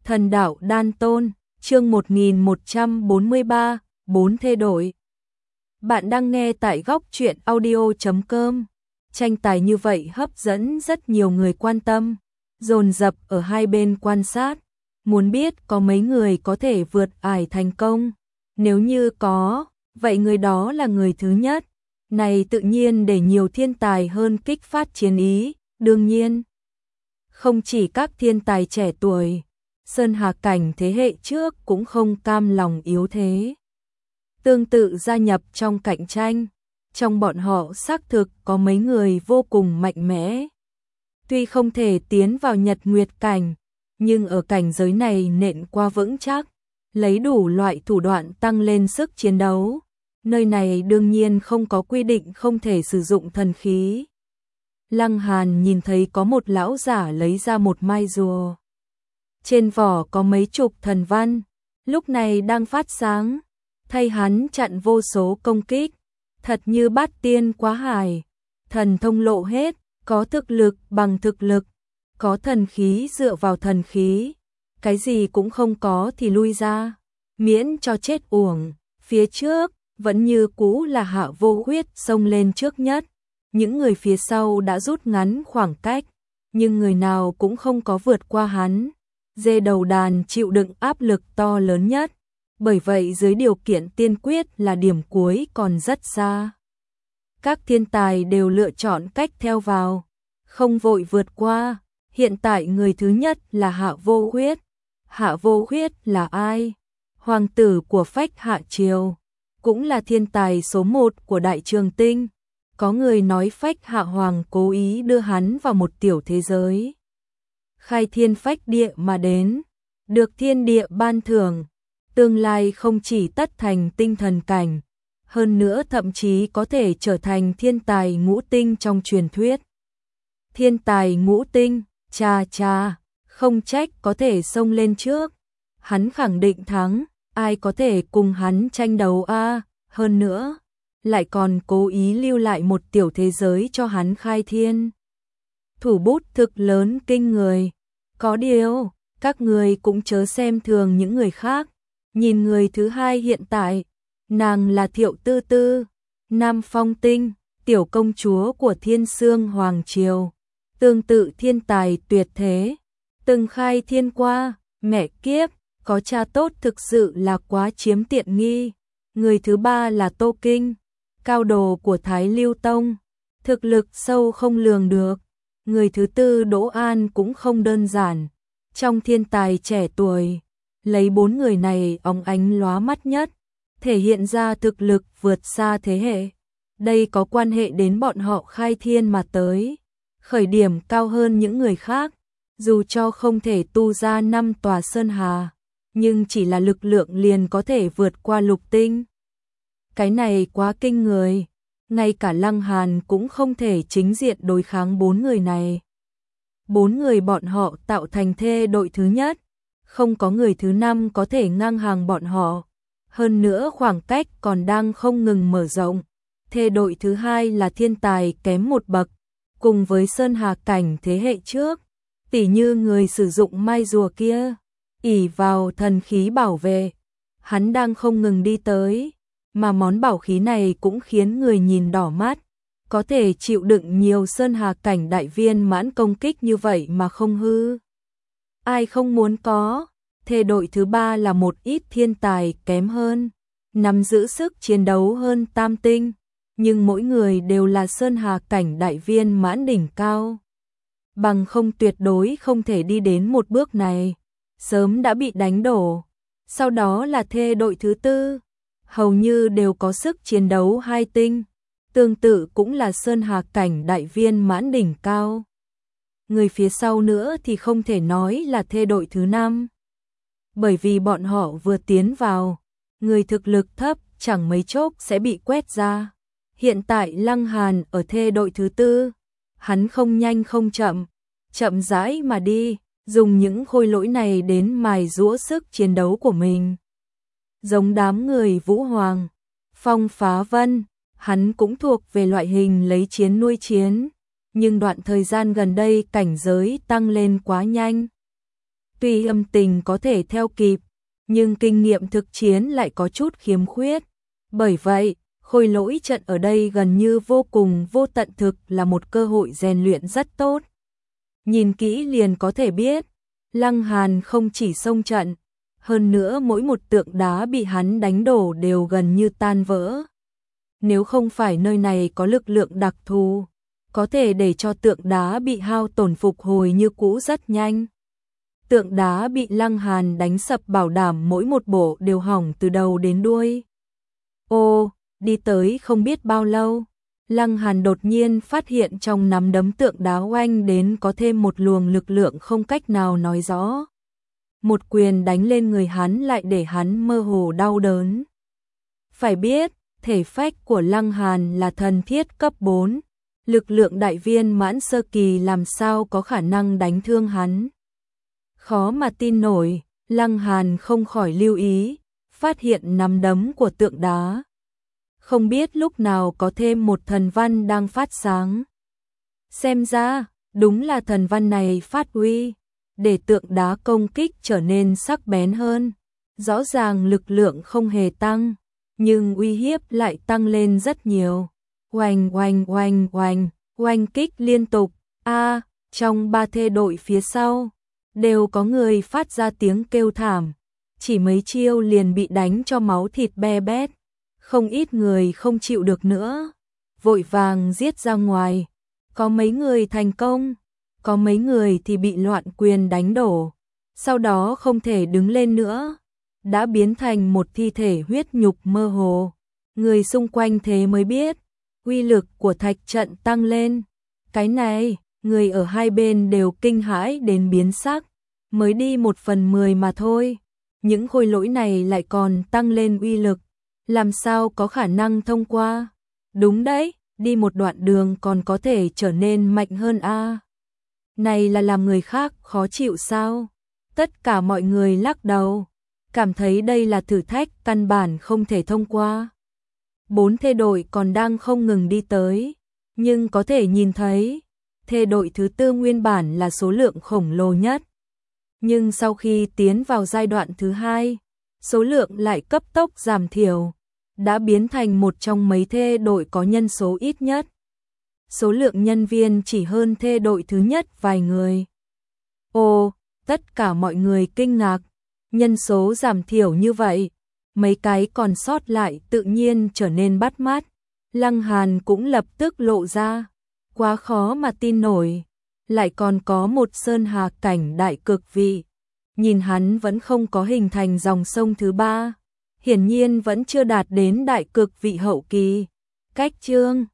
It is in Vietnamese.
Thần đạo đan tôn, chương 1143, 4 thê đổi. Bạn đang nghe tại góc truyện audio.com. Tranh tài như vậy hấp dẫn rất nhiều người quan tâm, dồn dập ở hai bên quan sát, muốn biết có mấy người có thể vượt ải thành công. Nếu như có, vậy người đó là người thứ nhất. Này tự nhiên để nhiều thiên tài hơn kích phát chiến ý, đương nhiên. Không chỉ các thiên tài trẻ tuổi, Sơn Hà cảnh thế hệ trước cũng không cam lòng yếu thế. Tương tự gia nhập trong cạnh tranh, trong bọn họ xác thực có mấy người vô cùng mạnh mẽ. Tuy không thể tiến vào Nhật Nguyệt cảnh, nhưng ở cảnh giới này nện qua vững chắc, lấy đủ loại thủ đoạn tăng lên sức chiến đấu. Nơi này đương nhiên không có quy định không thể sử dụng thần khí. Lăng Hàn nhìn thấy có một lão giả lấy ra một mai rùa. Trên vỏ có mấy chục thần văn, lúc này đang phát sáng, thay hắn chặn vô số công kích, thật như bát tiên quá hải, thần thông lộ hết, có thực lực bằng thực lực, có thần khí dựa vào thần khí, cái gì cũng không có thì lui ra, miễn cho chết uổng. Phía trước vẫn như cũ là Hạ Vô Huyết xông lên trước nhất, những người phía sau đã rút ngắn khoảng cách, nhưng người nào cũng không có vượt qua hắn. Dê đầu đàn chịu đựng áp lực to lớn nhất, bởi vậy dưới điều kiện tiên quyết là điểm cuối còn rất xa. Các thiên tài đều lựa chọn cách theo vào, không vội vượt qua. Hiện tại người thứ nhất là Hạ Vô Huyết. Hạ Vô Huyết là ai? Hoàng tử của Phách Hạ Triều, cũng là thiên tài số 1 của Đại Trường Tinh. Có người nói Phách Hạ Hoàng cố ý đưa hắn vào một tiểu thế giới, khai thiên phách địa mà đến, được thiên địa ban thưởng, tương lai không chỉ tất thành tinh thần cảnh, hơn nữa thậm chí có thể trở thành thiên tài ngũ tinh trong truyền thuyết. Thiên tài ngũ tinh, cha, không trách có thể xông lên trước, hắn khẳng định thắng, ai có thể cùng hắn tranh đấu a? Hơn nữa, lại còn cố ý lưu lại một tiểu thế giới cho hắn khai thiên. Thủ bút thực lớn kinh người. Có điều, các người cũng chớ xem thường những người khác. Nhìn người thứ hai hiện tại, nàng là Thiệu Tư Tư, Nam Phong Tinh, tiểu công chúa của Thiên Sương Hoàng Triều. Tương tự thiên tài tuyệt thế, từng khai thiên qua, mẹ kiếp, có cha tốt thực sự là quá chiếm tiện nghi. Người thứ ba là Tô Kinh, cao đồ của Thái Lưu Tông, thực lực sâu không lường được. Người thứ tư Đỗ An cũng không đơn giản, trong thiên tài trẻ tuổi, lấy 4 người này óng ánh lóa mắt nhất, thể hiện ra thực lực vượt xa thế hệ. Đây có quan hệ đến bọn họ khai thiên mà tới, khởi điểm cao hơn những người khác, dù cho không thể tu ra 5 tòa sơn hà, nhưng chỉ là lực lượng liền có thể vượt qua lục tinh. Cái này quá kinh người. Ngay cả Lăng Hàn cũng không thể chính diện đối kháng 4 người này. 4 người bọn họ tạo thành thê đội thứ nhất, không có người thứ 5 có thể ngang hàng bọn họ. Hơn nữa khoảng cách còn đang không ngừng mở rộng. Thê đội thứ hai là thiên tài kém một bậc, cùng với Sơn Hà cảnh thế hệ trước, tỉ như người sử dụng mai rùa kia, ỷ vào thần khí bảo vệ, hắn đang không ngừng đi tới. Mà món bảo khí này cũng khiến người nhìn đỏ mắt, có thể chịu đựng nhiều Sơn Hà cảnh đại viên mãn công kích như vậy mà không hư. Ai không muốn có. Thê đội thứ ba là một ít thiên tài kém hơn, nắm giữ sức chiến đấu hơn tam tinh, nhưng mỗi người đều là Sơn Hà cảnh đại viên mãn đỉnh cao. Bằng không tuyệt đối không thể đi đến một bước này, sớm đã bị đánh đổ. Sau đó là thê đội thứ tư, hầu như đều có sức chiến đấu 2 tinh, tương tự cũng là Sơn Hà cảnh đại viên mãn đỉnh cao. Người phía sau nữa thì không thể nói là thê đội thứ 5, bởi vì bọn họ vừa tiến vào, người thực lực thấp chẳng mấy chốc sẽ bị quét ra. Hiện tại Lăng Hàn ở thê đội thứ 4, hắn không nhanh không chậm, chậm rãi mà đi, dùng những khôi lỗi này đến mài giũa sức chiến đấu của mình. Giống đám người Vũ Hoàng, Phong Phá Vân, hắn cũng thuộc về loại hình lấy chiến nuôi chiến, nhưng đoạn thời gian gần đây cảnh giới tăng lên quá nhanh. Tuy âm tình có thể theo kịp, nhưng kinh nghiệm thực chiến lại có chút khiếm khuyết. Bởi vậy, khôi lỗi trận ở đây gần như vô cùng vô tận, thực là một cơ hội rèn luyện rất tốt. Nhìn kỹ liền có thể biết, Lăng Hàn không chỉ xông trận, hơn nữa mỗi một tượng đá bị hắn đánh đổ đều gần như tan vỡ. Nếu không phải nơi này có lực lượng đặc thù, có thể để cho tượng đá bị hao tổn phục hồi như cũ rất nhanh. Tượng đá bị Lăng Hàn đánh sập bảo đảm mỗi một bộ đều hỏng từ đầu đến đuôi. Ô, đi tới không biết bao lâu, Lăng Hàn đột nhiên phát hiện trong nắm đấm tượng đá oanh đến có thêm một luồng lực lượng không cách nào nói rõ. Một quyền đánh lên người hắn lại để hắn mơ hồ đau đớn. Phải biết, thể phách của Lăng Hàn là thần thiết cấp 4, lực lượng đại viên mãn sơ kỳ làm sao có khả năng đánh thương hắn. Khó mà tin nổi, Lăng Hàn không khỏi lưu ý, phát hiện nắm đấm của tượng đá. Không biết lúc nào có thêm một thần văn đang phát sáng. Xem ra, đúng là thần văn này phát uy, để tượng đá công kích trở nên sắc bén hơn. Rõ ràng lực lượng không hề tăng, nhưng uy hiếp lại tăng lên rất nhiều. Oanh oanh oanh oanh, oanh kích liên tục. Trong 3 thê đội phía sau, đều có người phát ra tiếng kêu thảm. Chỉ mấy chiêu liền bị đánh cho máu thịt be bét. Không ít người không chịu được nữa, vội vàng giết ra ngoài. Có mấy người thành công, có mấy người thì bị loạn quyền đánh đổ, sau đó không thể đứng lên nữa, đã biến thành một thi thể huyết nhục mơ hồ. Người xung quanh thế mới biết, uy lực của thạch trận tăng lên. Cái này, người ở hai bên đều kinh hãi đến biến sắc, mới đi 1/10 mà thôi. Những khôi lỗi này lại còn tăng lên uy lực, làm sao có khả năng thông qua? Đúng đấy, đi một đoạn đường còn có thể trở nên mạnh hơn a. Này là làm người khác khó chịu sao? Tất cả mọi người lắc đầu, cảm thấy đây là thử thách căn bản không thể thông qua. 4 thê đội còn đang không ngừng đi tới, nhưng có thể nhìn thấy, thê đội thứ 4 nguyên bản là số lượng khổng lồ nhất. Nhưng sau khi tiến vào giai đoạn thứ 2, số lượng lại cấp tốc giảm thiểu, đã biến thành một trong mấy thê đội có nhân số ít nhất. Số lượng nhân viên chỉ hơn thê đội thứ nhất vài người. Ồ, tất cả mọi người kinh ngạc, nhân số giảm thiểu như vậy, mấy cái còn sót lại tự nhiên trở nên bắt mắt. Lăng Hàn cũng lập tức lộ ra, quá khó mà tin nổi, lại còn có một sơn hà cảnh đại cực vị. Nhìn hắn vẫn không có hình thành dòng sông thứ 3, hiển nhiên vẫn chưa đạt đến đại cực vị hậu kỳ. Cách chương